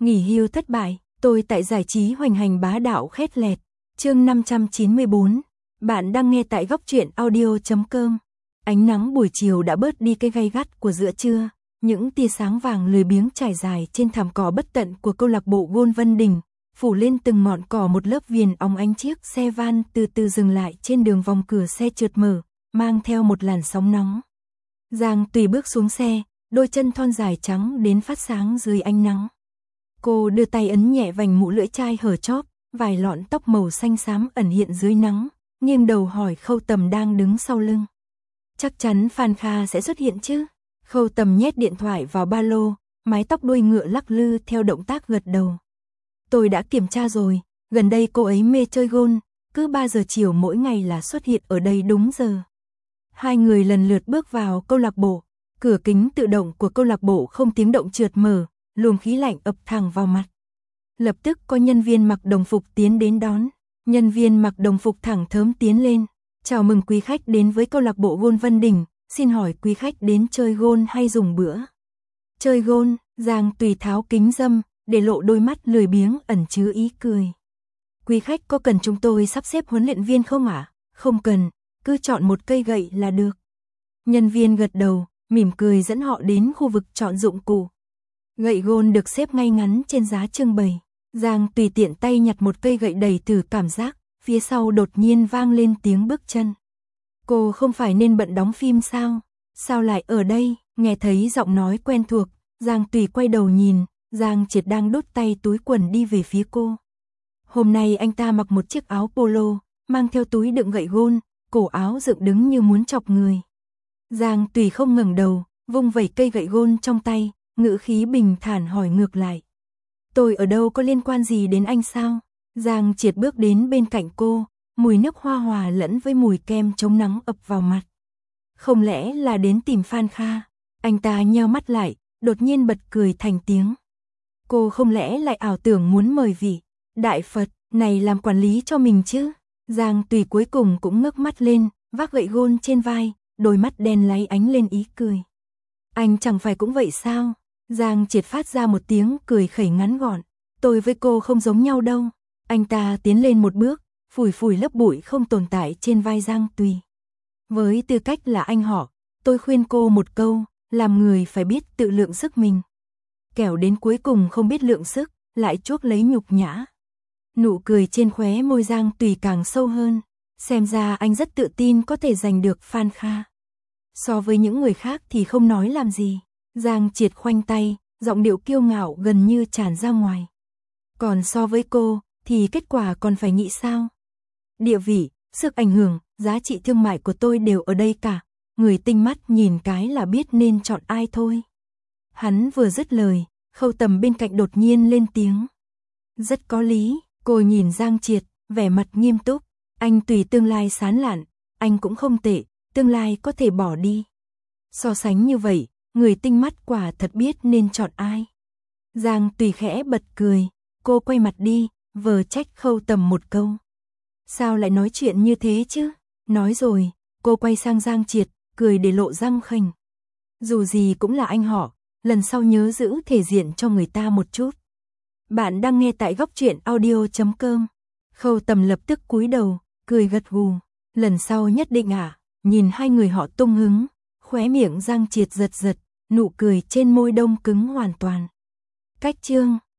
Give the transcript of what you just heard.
Nghỉ hưu thất bại, tôi tại giải trí hoành hành bá đạo khét lẹt. Chương 594. Bạn đang nghe tại góc truyện audio.com. Ánh nắng buổi chiều đã bớt đi cái gay gắt của giữa trưa, những tia sáng vàng lười biếng trải dài trên thảm cỏ bất tận của câu lạc bộ Golf Vân Đình, phủ lên từng ngọn cỏ một lớp viền óng ánh. Chiếc xe van từ từ dừng lại trên đường vòng, cửa xe trượt mở, mang theo một làn sóng nóng. Giang Tùy bước xuống xe, đôi chân thon dài trắng đến phát sáng dưới ánh nắng. Cô đưa tay ấn nhẹ vành mũ lưỡi chai hở chóp, vài lọn tóc màu xanh xám ẩn hiện dưới nắng, nghiêng đầu hỏi Khâu Tầm đang đứng sau lưng. Chắc chắn Phan Kha sẽ xuất hiện chứ? Khâu Tầm nhét điện thoại vào ba lô, mái tóc đuôi ngựa lắc lư theo động tác gật đầu. Tôi đã kiểm tra rồi, gần đây cô ấy mê chơi golf, cứ 3 giờ chiều mỗi ngày là xuất hiện ở đây đúng giờ. Hai người lần lượt bước vào câu lạc bộ, cửa kính tự động của câu lạc bộ không tiếng động trượt mở, luồng khí lạnh ập thẳng vào mặt. Lập tức có nhân viên mặc đồng phục tiến đến đón. Nhân viên mặc đồng phục thẳng thớm tiến lên. Chào mừng quý khách đến với câu lạc bộ Golf Vân Đình, xin hỏi quý khách đến chơi golf hay dùng bữa? Chơi golf, Giang Tùy tháo kính râm, để lộ đôi mắt lười biếng ẩn chứa ý cười. Quý khách có cần chúng tôi sắp xếp huấn luyện viên không ạ? Không cần, cứ chọn một cây gậy là được. Nhân viên gật đầu, mỉm cười dẫn họ đến khu vực chọn dụng cụ. Gậy golf được xếp ngay ngắn trên giá trưng bày. Giang Tùy tiện tay nhặt một cây gậy đầy thử cảm giác, phía sau đột nhiên vang lên tiếng bước chân. Cô không phải nên bận đóng phim sao? Sao lại ở đây? Nghe thấy giọng nói quen thuộc, Giang Tùy quay đầu nhìn, Giang Triệt đang đút tay túi quần đi về phía cô. Hôm nay anh ta mặc một chiếc áo polo, mang theo túi đựng gậy golf, cổ áo dựng đứng như muốn chọc người. Giang Tùy không ngẩng đầu, vung vẩy cây gậy golf trong tay, ngữ khí bình thản hỏi ngược lại. Tôi ở đâu có liên quan gì đến anh sao? Giang Triệt bước đến bên cạnh cô, mùi nước hoa hòa lẫn với mùi kem chống nắng ập vào mặt. Không lẽ là đến tìm Phan Kha? Anh ta nheo mắt lại, đột nhiên bật cười thành tiếng. Cô không lẽ lại ảo tưởng muốn mời vị Đại Phật này làm quản lý cho mình chứ? Giang Tùy cuối cùng cũng ngước mắt lên, vác gậy golf trên vai, đôi mắt đen láy ánh lên ý cười. Anh chẳng phải cũng vậy sao? Giang Triệt phát ra một tiếng cười khẩy ngắn gọn. Tôi với cô không giống nhau đâu. Anh ta tiến lên một bước, phủi phủi lớp bụi không tồn tại trên vai Giang Tùy. Với tư cách là anh họ, tôi khuyên cô một câu, làm người phải biết tự lượng sức mình. Kẻo đến cuối cùng không biết lượng sức, lại chuốc lấy nhục nhã. Nụ cười trên khóe môi Giang Tùy càng sâu hơn. Xem ra anh rất tự tin có thể giành được Phan Kha. So với những người khác thì không nói làm gì. Giang Triệt khoanh tay, giọng điệu kiêu ngạo gần như tràn ra ngoài. Còn so với cô, thì kết quả còn phải nghĩ sao? Địa vị, sức ảnh hưởng, giá trị thương mại của tôi đều ở đây cả. Người tinh mắt nhìn cái là biết nên chọn ai thôi. Hắn vừa dứt lời, Khâu Tầm bên cạnh đột nhiên lên tiếng. Rất có lý, cô nhìn Giang Triệt, vẻ mặt nghiêm túc. Anh Tùy tương lai sáng lạn, anh cũng không tệ, tương lai có thể bỏ đi. So sánh như vậy, người tinh mắt quả thật biết nên chọn ai. Giang Tùy khẽ bật cười, cô quay mặt đi, vờ trách Khâu Tầm một câu. Sao lại nói chuyện như thế chứ? Nói rồi, cô quay sang Giang Triệt, cười để lộ răng khênh. Dù gì cũng là anh họ, lần sau nhớ giữ thể diện cho người ta một chút. Bạn đang nghe tại góc truyện audio.com. Khâu Tầm lập tức cúi đầu, cười gật gù. Lần sau nhất định ạ. Nhìn hai người họ tung hứng, khóe miệng Giang Triệt giật giật, nụ cười trên môi đông cứng hoàn toàn. Cách chương